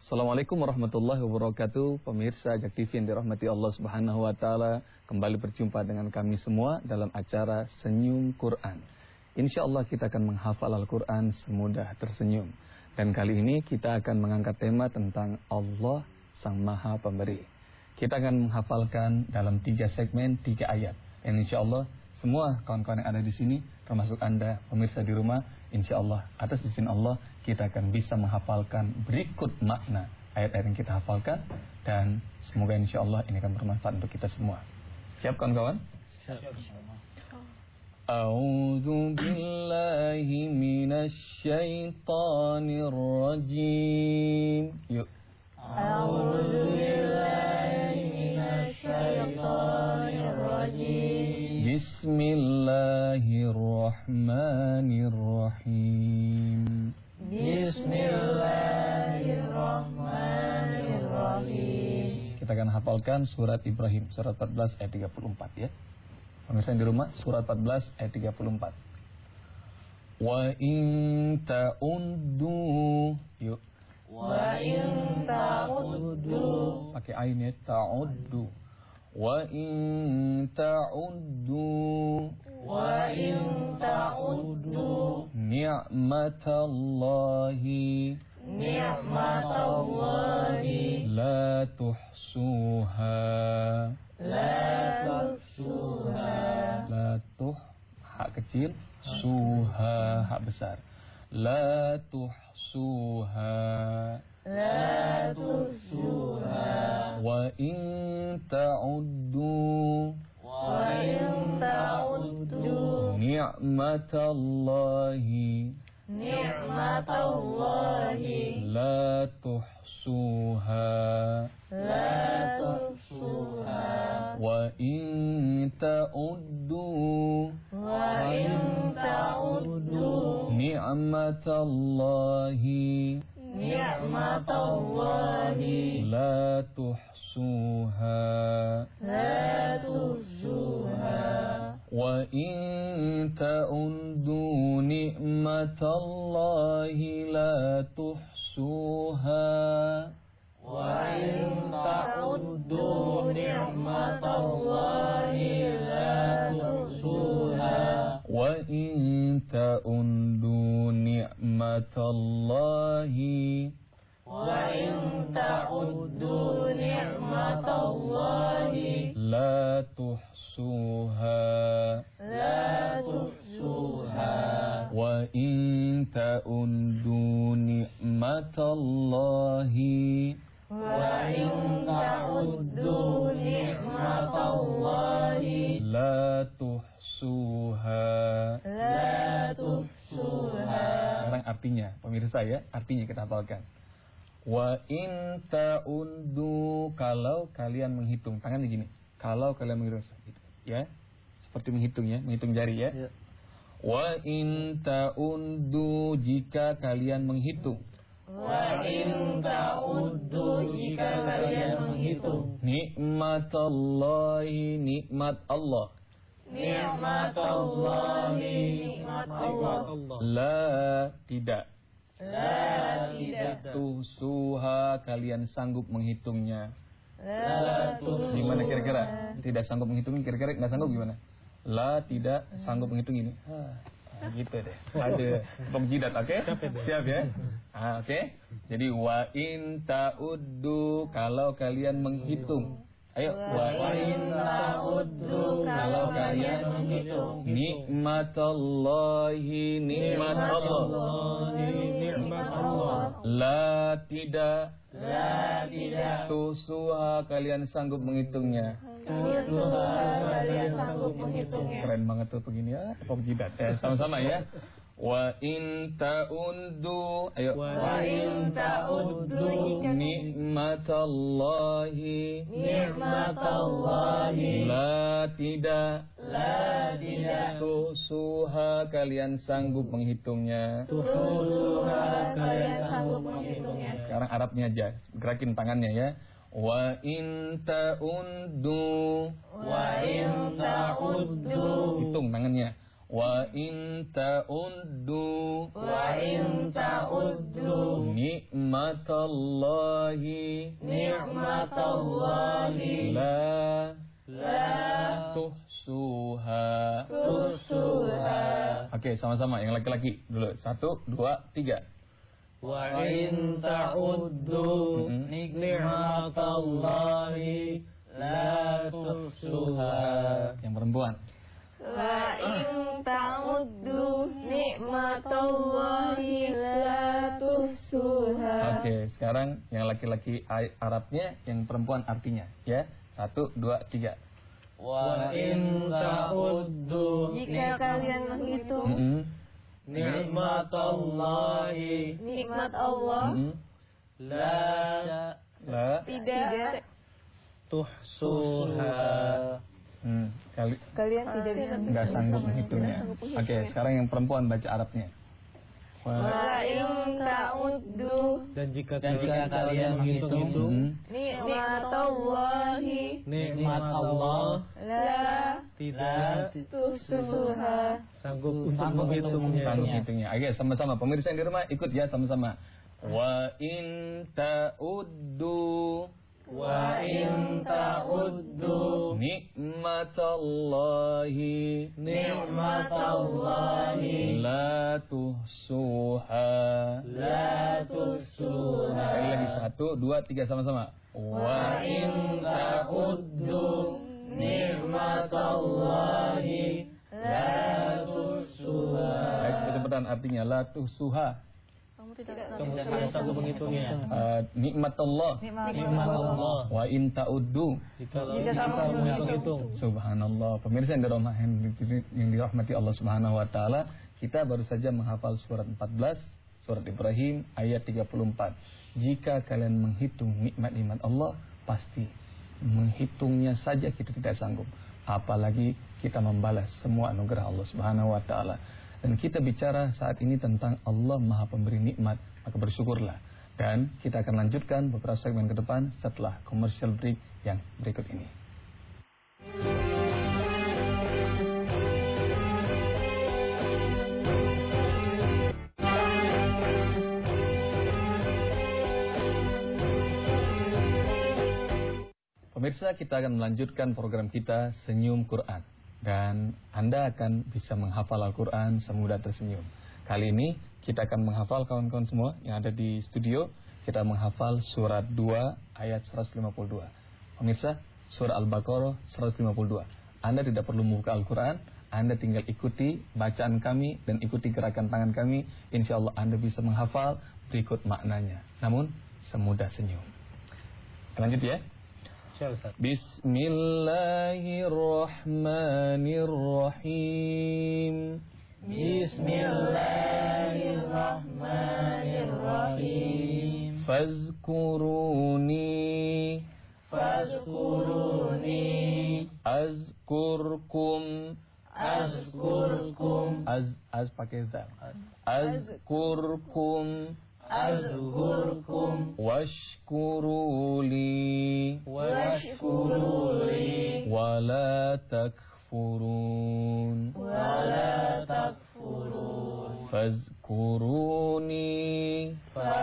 Assalamualaikum warahmatullahi wabarakatuh. Pemirsa Ajak TV yang dirahmati Allah Subhanahu wa taala, kembali berjumpa dengan kami semua dalam acara Senyum Quran. Insyaallah kita akan menghafal Al-Quran semudah tersenyum. Dan kali ini kita akan mengangkat tema tentang Allah Sang Maha Pemberi. Kita akan menghafalkan dalam 3 segmen 3 ayat. Dan insyaallah semua kawan-kawan yang ada di sini, termasuk Anda pemirsa di rumah, insyaallah atas izin Allah kita akan bisa menghafalkan berikut makna ayat-ayat yang kita hafalkan, dan semoga insyaallah ini akan bermanfaat untuk kita semua. Siap kawan-kawan? Siap. A'udzu billahi minasy syaithanir rajim. Yuk. A'udzu billahi minasy syaithanir rajim. Bismillahirrahmanirrahim. Bismillahirrahmanirrahim. Kita akan hafalkan surat Ibrahim, surat 14 ayat 34 ya. Pemirsa di rumah, surat 14 ayat 34. Wa in ta'uddu. Yuk. Wa in ta'uddu. Pakai ain ya, ta'uddu. Wa in ta'uddu. Wa in ta'uddu. Ni'matallahi. Ni'matallahi. La tuhsuha. La tuhsuha. La tuh, hak kecil, suha, hak besar. La tuhsuha. La tuhsuha. Wa in ta'uddu. Wa in ta'uddu. Ni'matallahi. Ni'matallahi. La tuhsuha. La tuhsuha. Wa in ta'uddu. Wa in ta'uddu. Ni'matallahi. Ni'matallahi. La tuhsuha. La tuhsuha. Wa in ta'uddu ni'matallahi la tuhsuha. Wa in ta'uddu ni'matallahi la tuhsuha. Wa in ta'uddu ni'matallahi. Wa in ta'uddu ni'matallahi La tuhsuha. la tuhsuha. Wa in ta'uddu ni'matallahi. Wa in ta'uddu ni'matallahi La tuhsuha. la tuhsuha. Sekarang artinya, pemirsa ya, artinya kita hafalkan. Wa in ta'uddu, kalau kalian menghitung, tangan begini. Kalau kalian menghitung, gitu, ya. Seperti menghitung ya, menghitung jari ya. Wa in ta'uddu, jika kalian menghitung. Wa in ta'uddu, jika kalian menghitung. Nikmatallahi, nikmat Allah. Ni'matallahi, nikmat Allah. La, tidak. La tidak. Tuhsuha, kalian sanggup menghitungnya. La tuhsuha. Gimana kira-kira? Tidak sanggup menghitungnya, kira-kira nggak sanggup gimana? La tidak sanggup menghitung ini. Gitu deh. Ada tepuk jidat, oke? Siap ya? Oke. Jadi wa in ta'uddu, kalau kalian menghitung. Ayo, Wa in ta'uddu, kalau kalian menghitung. Nikmatallahi, nikmat Allah. Nikmat Allah. La tidak. La tidak. Tuhsuha, kalian sanggup menghitungnya. Tuhsuha, kalian sanggup menghitungnya. Keren banget tuh begini ya, tepuk jidat. Sama-sama ya. Wa in ta'uddu, ayo. Wa in ta'uddu Nikmatallahi. Ni'matallahi. La tidak. La tidak. Tuhsuha, kalian sanggup menghitungnya. Tuhsuha, kalian sanggup menghitungnya. Sekarang Arabnya aja, gerakin tangannya ya. Wa in ta'uddu. Wa in ta'uddu. Hitung tangannya. Wa in ta'uddu wa in ta'uddu ni'matallahi ni'matallahi la la tuhsuha. Oke, sama-sama yang laki-laki dulu. 1, 2, 3. wa in ta'uddu ni'matallahi la tuhsuha. Yang perempuan. Wa in ta'uddu ni'matallahi la tuhsuha. Oke, sekarang yang laki-laki Arabnya, yang perempuan artinya, ya. 1, 2, 3. Wa in ta'uddu Jika kalian menghitung ni'matallahi nikmat Allah la tidak tuhsuha. kalian tidak bisa nggak sanggup menghitungnya. Oke, sekarang yang perempuan baca Arabnya. Wa in ta'uddu Dan jika kalian menghitung ni'matallahi nikmat Allah la tidak tuhsuha. sanggup untuk menghitungnya. Sanggup hitungnya. Oke, sama-sama pemirsa yang di rumah ikut ya sama-sama. Wa in ta'uddu Wa in ta'uddu ni'matallahi ni'matallahi la tuhsuha. la tuhsuha. Sekali lagi 1, 2, 3 sama-sama. Wa in ta'uddu ni'matallahi la tuhsuha. Baik, kecepatan artinya la tuhsuha. Kamu tidak Sanggup menghitungnya. Nikmat Allah. Nikmat Allah. Wa in ta'uddu. Jika kamu menghitung. Subhanallah. Pemirsa yang dirahmati Allah Subhanahu wa taala, kita baru saja menghafal surat 14, surat Ibrahim ayat 34. Jika kalian menghitung nikmat-nikmat Allah, pasti menghitungnya saja kita tidak sanggup. Apalagi kita membalas semua anugerah Allah Subhanahu wa taala. Dan kita bicara saat ini tentang Allah Maha Pemberi Nikmat, maka bersyukurlah. Dan kita akan lanjutkan beberapa segmen ke depan setelah commercial break yang berikut ini. Pemirsa, kita akan melanjutkan program kita Senyum Quran. Dan Anda akan bisa menghafal Al-Quran semudah tersenyum. Kali ini kita akan menghafal kawan-kawan semua yang ada di studio. Kita menghafal surat 2 ayat 152. Pemirsa, surah Al-Baqarah 152. Anda tidak perlu membuka Al-Quran, Anda tinggal ikuti bacaan kami dan ikuti gerakan tangan kami. Insya Allah Anda bisa menghafal berikut maknanya. Namun semudah senyum. Lanjut ya. Bismillahirrahmanirrahim. Bismillahirrahmanirrahim. Fazkuruni azkurkum az pakai zal. Azkurkum washkuruli wala takfurun fazkuruni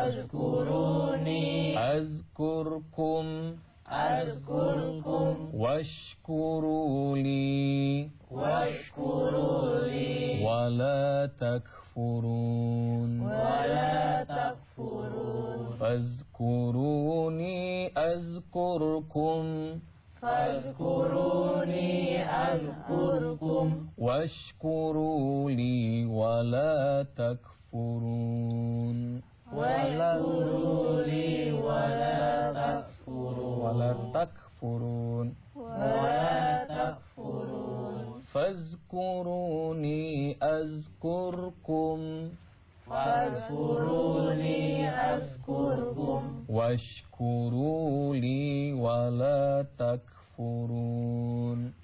azkurkum washkuruli wala takfurun fazkuruni azkurkum washkuruli wala takfurun fazkuruni azkurkum washkuruli wala takfurun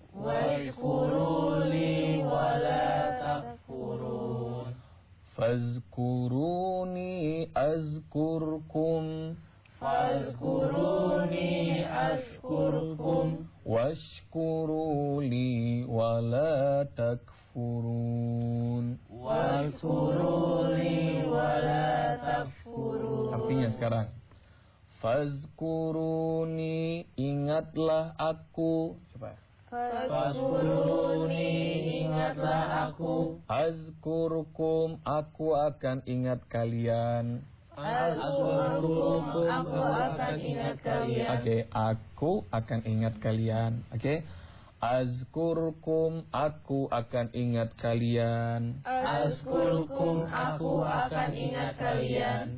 fazkuruni azkurkum washkuruli wala takfurun. Artinya sekarang Fazkuruni, ingatlah aku. Coba. Fazkuruni, ingatlah aku. Azkurukum, aku akan ingat kalian. Azkurukum, aku akan ingat kalian. Oke, aku akan ingat kalian. Oke. Azkurukum, aku akan ingat kalian. Azkurukum, aku akan ingat kalian.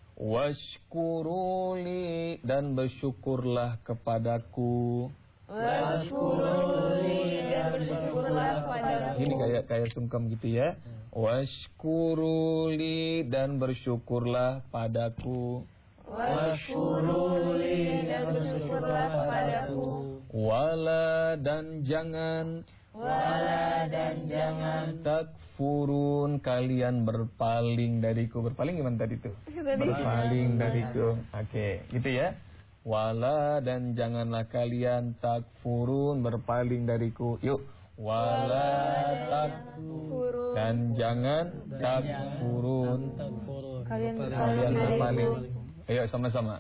Washkuruli, dan bersyukurlah kepadaku. Washkuruli, dan bersyukurlah padaku. Ini kayak sungkem gitu ya. Washkuruli, dan bersyukurlah padaku. Washkuruli, dan bersyukurlah padaku. Wala, dan jangan. Wala, dan jangan. Takfurun, kalian berpaling dariku. Berpaling gimana tadi itu? Berpaling dariku. Oke, gitu ya. Wala, dan janganlah kalian takfurun, berpaling dariku. Yuk. Wala takfurun, dan jangan takfurun, Kalian berpaling. Ayo sama-sama.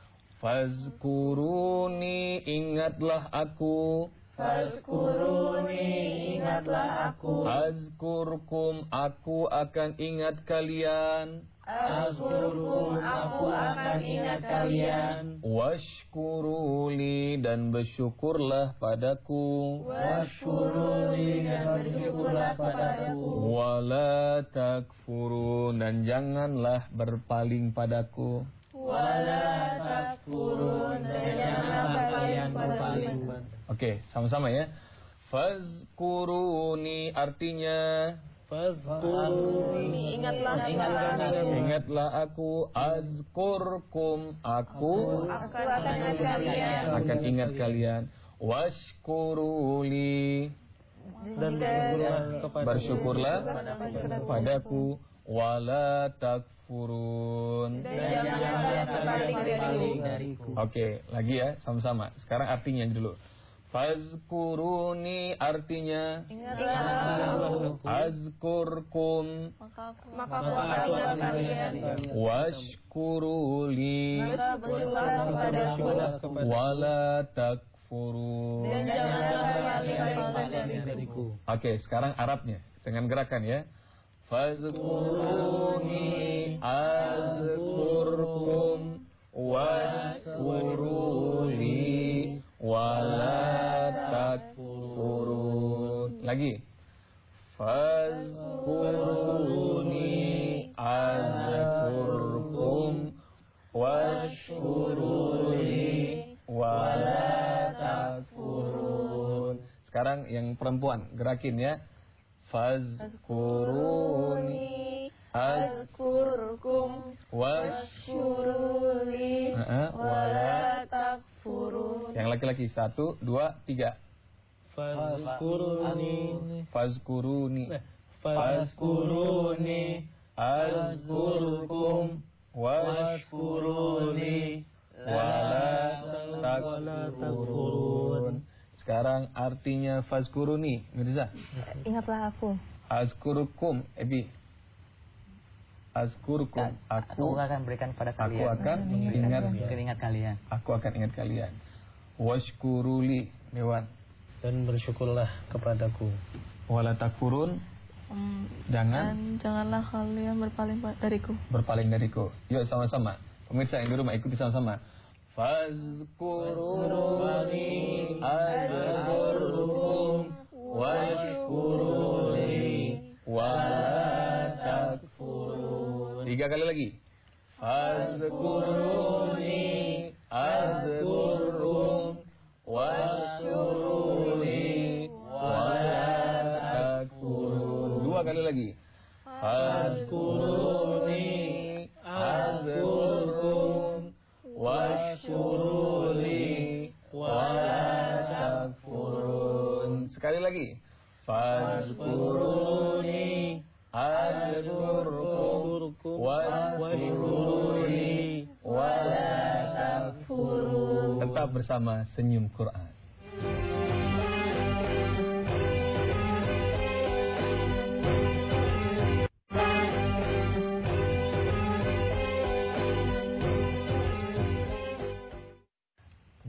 Fazkuruni, ingatlah aku. Fazkuruni, ingatlah aku. Azkurkum, aku akan ingat kalian. Azkurukum, aku akan ingat kalian. Washkuruli, dan bersyukurlah padaku. Washkuruli, dan bersyukurlah padaku. Wala takfurun, dan janganlah berpaling padaku. Wala takfurun, dan janganlah kalian berpaling. Oke, sama-sama ya. Fazkuruni, artinya Fazkuruni, ingatlah aku. Azkurkum, aku akan ingat kalian. Washkuruli, Dan bersyukurlah padaku. Wala takfurun. Dan janganlah berpaling dariku. Oke, lagi ya, sama-sama. Sekarang artinya dulu. Fazkuruni, artinya azkurkum, Maka aku akan ingat kalian. washkuruli, Bersyukurlah padaku. wala takfurun. Dan janganlah berpaling dariku. Oke, sekarang Arabnya dengan gerakan ya. Fazkuruni azkurkum washkuruli wala takfurun. Lagi. Fazkuruni azkurkum washkuruli wala takfurun. Sekarang yang perempuan, gerakin ya. Fazkuruni azkurkum washkuruli wala takfurun. Yang laki-laki 1, 2, 3. Fazkuruni Fazkuruni Fazkuruni azkurkum washkuruni wala takfurun. Sekarang artinya fazkuruni, Mirza. Ingatlah aku. Azkurukum, Ebi. Azkurukum, aku akan berikan pada aku kalian. akan ingat kalian. Aku akan ingat kalian. Washkuruli, Dewan. dan bersyukurlah kepadaku. Wala takfurun, jangan Dan janganlah kalian berpaling dariku. Yuk sama-sama. Pemirsa yang di rumah ikuti sama-sama. Fazkuruni azkurkum washkuruli wala takfurun. 3 kali lagi. Fazkuruni azkurkum washkuruli wala takfurun. 2 kali lagi. Fazkuruni azkurkum washkuruli wala takfurun. Sekali lagi. Fazkuruni azkurkum washkuruli wala takfurun. Tetap bersama Senyum Quran.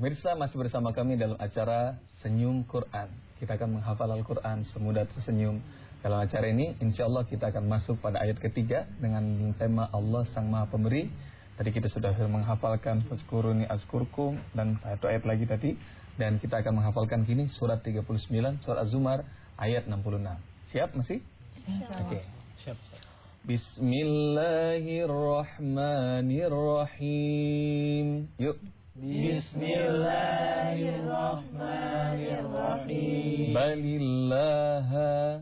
Pemirsa, masih bersama kami dalam acara Senyum Quran. Kita akan menghafal Al-Quran semudah tersenyum. Dalam acara ini, insya Allah kita akan masuk pada ayat ketiga dengan tema Allah Sang Maha Pemberi. Tadi kita sudah menghafalkan Fazkuruni Azkurkum dan satu ayat lagi tadi. Dan kita akan menghafalkan kini surat 39, surat Az-Zumar ayat 66. Siap masih? Oke. Siap. Bismillahirrahmanirrahim. Yuk. Bismillahirrahmanirrahim. Balillaha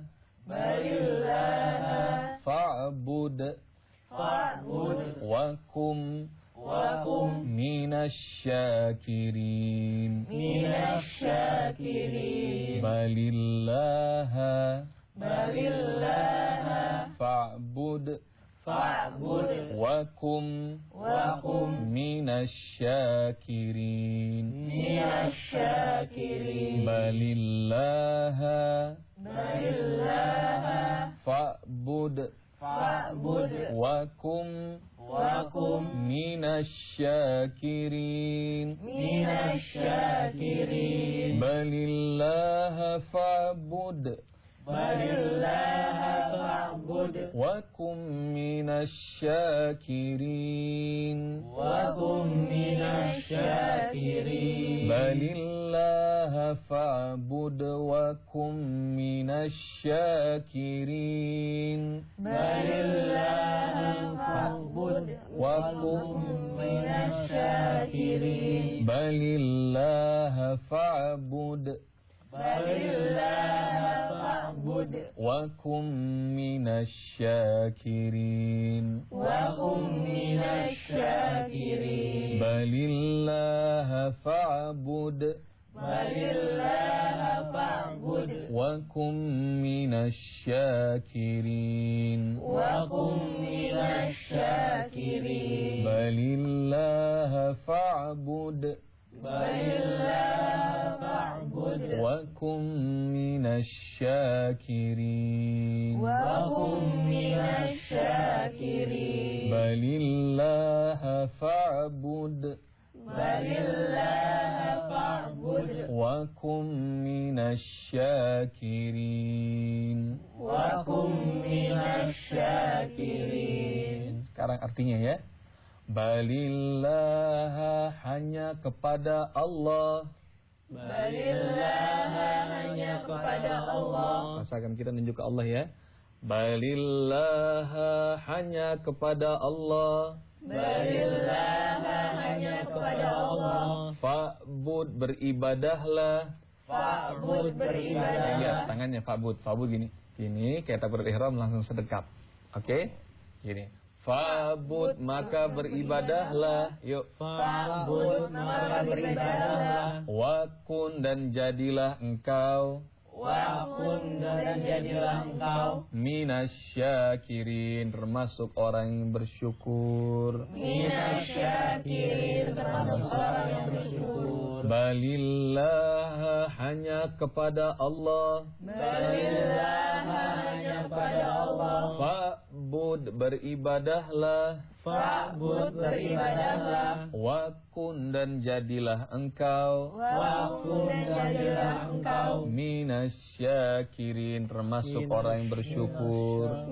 fa'bud wakum minasyakirin. Balillaha fa'bud wakum minasyakirin. Balillaha fa'bud wakum minasyakirin. Balillaha fa'bud wakum minasyakirin. Balillaha fa'bud wakum minasyakirin. Balillaha fa'bud wakum minasyakirin. Balillaha fa'bud wakum minasyakirin. Balillaha fa'bud wakum minasyakirin. Balillaha fa'bud wakum minasyakirin. Sekarang artinya ya. Balillaha hanya kepada Allah. Rasakan kita menunjuk ke Allah ya. Balillaha hanya kepada Allah. Fa'bud beribadahlah. Lihat tangannya fa'bud. Fa'bud gini. Gini kayak takbiratul ihram langsung sedekap. Oke? Gini. Fa'bud maka beribadahlah. Yuk. Fa'bud maka beribadahlah. Wakun dan jadilah engkau. Minasyakirin termasuk orang yang bersyukur. Balillaha hanya kepada Allah. Fa'bud beribadahlah. Wakun dan jadilah engkau. Minasyakirin termasuk orang yang bersyukur.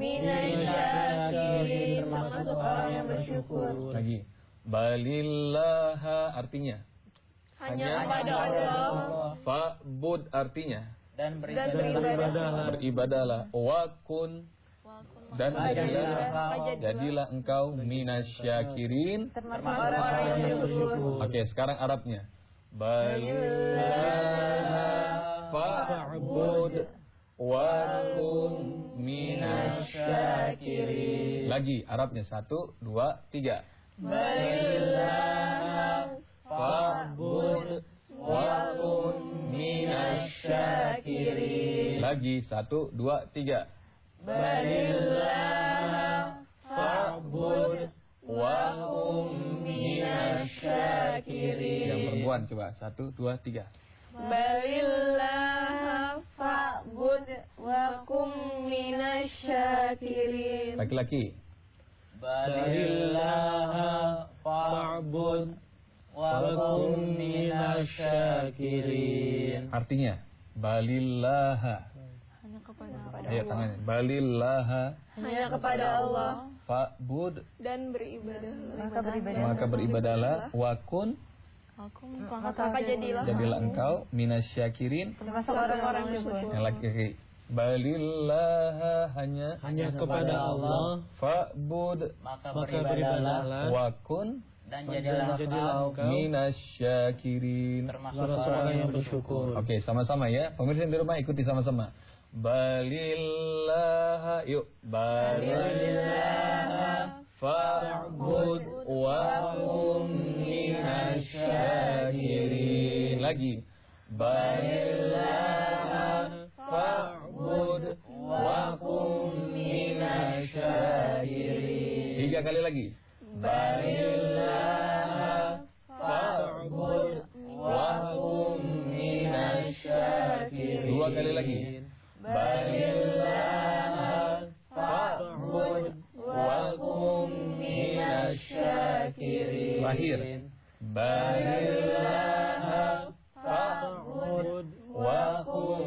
Lagi. Balillaha artinya hanya pada Allah. Fa'bud artinya Dan beribadahlah. Wakun dan jadilah engkau minasyakirin Termasuk orang yang bersyukur. Oke, sekarang Arabnya. Balillaha fa'bud wakun minasyakirin. Lagi Arabnya 1, 2, 3. Balillaha fa'bud wakun minasyakirin. Lagi 1, 2, 3. Balillaha fa'bud wakum minasyakirin. Yang perempuan coba 1, 2, 3. Balillaha fa'bud wakum minasyakirin. Laki-laki. Balillaha fa'bud wakum minasyakirin. minasyakirin. Artinya, balillaha. Hanya kepada Ayo tangannya. Balillaha Hanya kepada Allah fa'bud. dan beribadah. Maka beribadahlah. Wa kun. Maka jadilah Engkau minasyakirin. termasuk orang-orang yang bersyukur. Yang laki-laki. Balillaha hanya Kepada Allah, fa'bud. Maka maka beribadahlah beribadahlah Wa kun dan jadilah jadilah engkau minasyakirin. termasuk orang yang bersyukur. Oke, sama-sama ya. Pemirsa yang di rumah ikuti sama-sama. Balillaha, yuk. Balillaha fa'bud wa hum minasyakirin. Lagi. Balillaha fa'bud wa hum minasyakirin. 3 kali lagi. Balillaha fa'bud wa hum minasyakirin. 2 kali lagi. Balillaha fa'bud wa hum minasyakirin. Terakhir. Balillaha fa'bud wa hum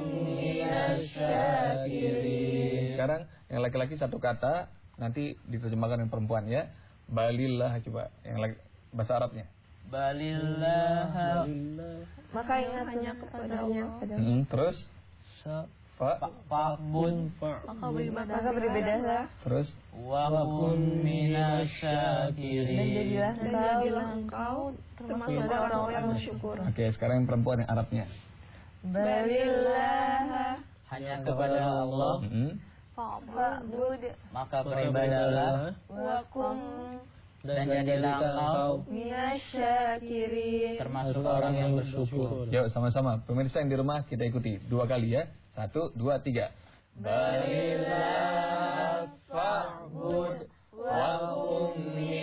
minasyakirin. Sekarang yang laki-laki satu kata, nanti diterjemahkan yang perempuan ya. Balillah, coba yang lagi bahasa Arabnya. Balillah Maka ingat hanya kepada Allah. Terus fa'bud Maka beribadahlah terus wa kun minasyakirin. dan jadilah engkau termasuk orang-orang yang bersyukur. Oke, sekarang yang perempuan yang Arabnya. Balillah Hanya kepada Allah, fa'bud maka beribadahlah wa kum dan jadilah engkau minasyakirin. termasuk orang yang bersyukur. Yuk sama-sama, pemirsa yang di rumah kita ikuti 2 kali ya. 1, 2, 3. Balillah fa'bud wa hum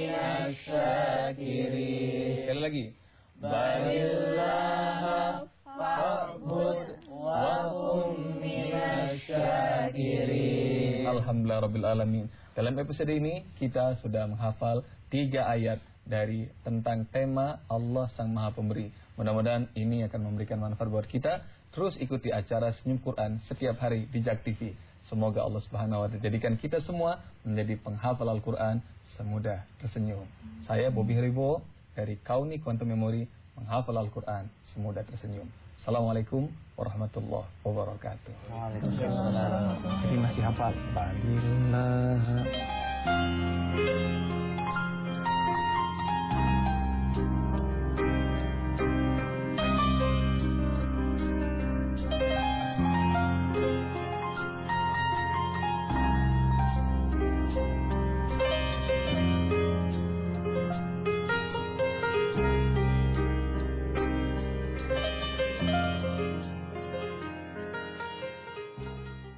minasyakirin. Sekali lagi. Balillah fa'bud wa hum minasyakirin. Alhamdulillah rabbil alamin. Dalam episode ini kita sudah menghafal 3 ayat dari tentang tema Allah Sang Maha Pemberi. Mudah-mudahan ini akan memberikan manfaat buat kita. Terus ikuti acara Senyum Quran setiap hari di JAK TV. Semoga Allah Subhanahu wa Ta'ala jadikan kita semua menjadi penghafal Al-Quran semudah tersenyum. Saya Bobby Haribo dari Kauni Quantum Memory, menghafal Al-Quran semudah tersenyum. Assalamualaikum warahmatullahi wabarakatuh. Waalaikumsalam. Jadi masih hafal. Balillah.